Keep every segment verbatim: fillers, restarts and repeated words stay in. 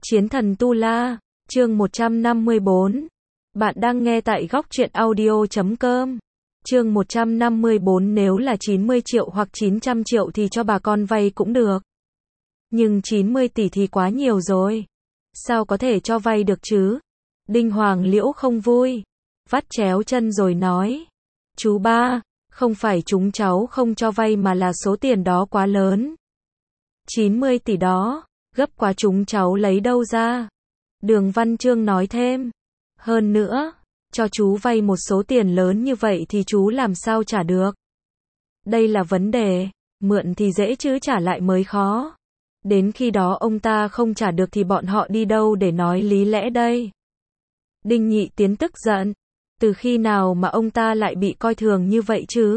Chiến thần Tu La, chương một trăm năm mươi bốn. Bạn đang nghe tại góc truyện audio chấm com. Chương một trăm năm mươi bốn, nếu là chín mươi triệu hoặc chín trăm triệu thì cho bà con vay cũng được. Nhưng chín mươi tỷ thì quá nhiều rồi. Sao có thể cho vay được chứ? Đinh Hoàng Liễu không vui, vắt chéo chân rồi nói. Chú ba, không phải chúng cháu không cho vay mà là số tiền đó quá lớn. chín mươi tỷ đó, gấp quá chúng cháu lấy đâu ra? Đường Văn Chương nói thêm. Hơn nữa, cho chú vay một số tiền lớn như vậy thì chú làm sao trả được? Đây là vấn đề, mượn thì dễ chứ trả lại mới khó. Đến khi đó ông ta không trả được thì bọn họ đi đâu để nói lý lẽ đây? Đinh Nhị Tiến tức giận. Từ khi nào mà ông ta lại bị coi thường như vậy chứ?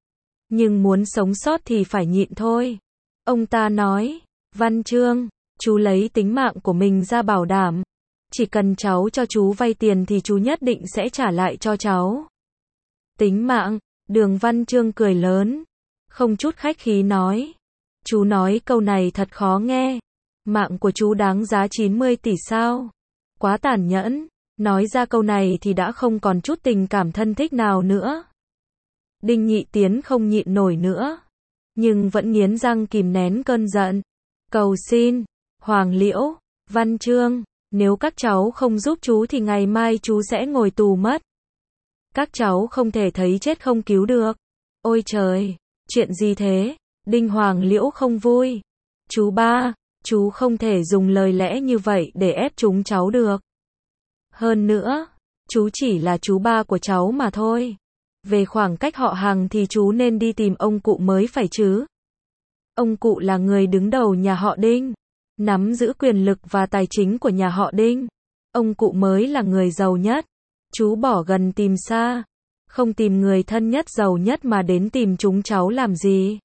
Nhưng muốn sống sót thì phải nhịn thôi. Ông ta nói, Văn Chương, chú lấy tính mạng của mình ra bảo đảm. Chỉ cần cháu cho chú vay tiền thì chú nhất định sẽ trả lại cho cháu. Tính mạng? Đường Văn Chương cười lớn, không chút khách khí nói. Chú nói câu này thật khó nghe. Mạng của chú đáng giá chín mươi tỷ sao? Quá tàn nhẫn. Nói ra câu này thì đã không còn chút tình cảm thân thích nào nữa. Đinh Nhị Tiến không nhịn nổi nữa, nhưng vẫn nghiến răng kìm nén cơn giận. Cầu xin, Hoàng Liễu, Văn Chương, nếu các cháu không giúp chú thì ngày mai chú sẽ ngồi tù mất. Các cháu không thể thấy chết không cứu được. Ôi trời, chuyện gì thế? Đinh Hoàng Liễu không vui. Chú ba, chú không thể dùng lời lẽ như vậy để ép chúng cháu được. Hơn nữa, chú chỉ là chú ba của cháu mà thôi. Về khoảng cách họ hàng thì chú nên đi tìm ông cụ mới phải chứ. Ông cụ là người đứng đầu nhà họ Đinh, nắm giữ quyền lực và tài chính của nhà họ Đinh. Ông cụ mới là người giàu nhất. Chú bỏ gần tìm xa, không tìm người thân nhất giàu nhất mà đến tìm chúng cháu làm gì?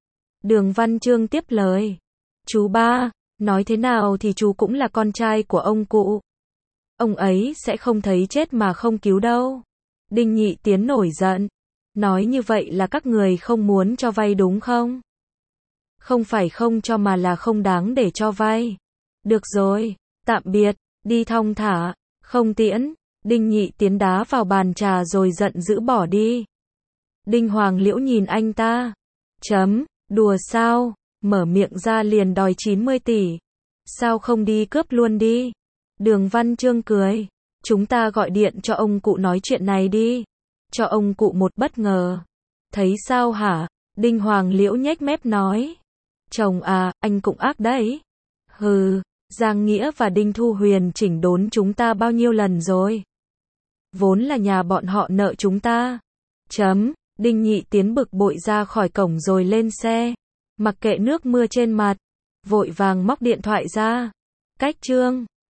Đường Văn Chương tiếp lời. Chú ba, nói thế nào thì chú cũng là con trai của ông cụ. Ông ấy sẽ không thấy chết mà không cứu đâu. Đinh Nhị Tiến nổi giận. Nói như vậy là các người không muốn cho vay đúng không? Không phải không cho mà là không đáng để cho vay. Được rồi, tạm biệt, đi thong thả, không tiễn. Đinh Nhị Tiến đá vào bàn trà rồi giận dữ bỏ đi. Đinh Hoàng Liễu nhìn anh ta. Chấm, đùa sao, mở miệng ra liền đòi chín mươi tỷ. Sao không đi cướp luôn đi? Đường Văn Chương cười. Chúng ta gọi điện cho ông cụ nói chuyện này đi. Cho ông cụ một bất ngờ. Thấy sao hả? Đinh Hoàng Liễu nhếch mép nói. Chồng à, anh cũng ác đấy. Hừ, Giang Nghĩa và Đinh Thu Huyền chỉnh đốn chúng ta bao nhiêu lần rồi. Vốn là nhà bọn họ nợ chúng ta. Chấm, Đinh Nhị Tiến bực bội ra khỏi cổng rồi lên xe. Mặc kệ nước mưa trên mặt, vội vàng móc điện thoại ra. Cách chương.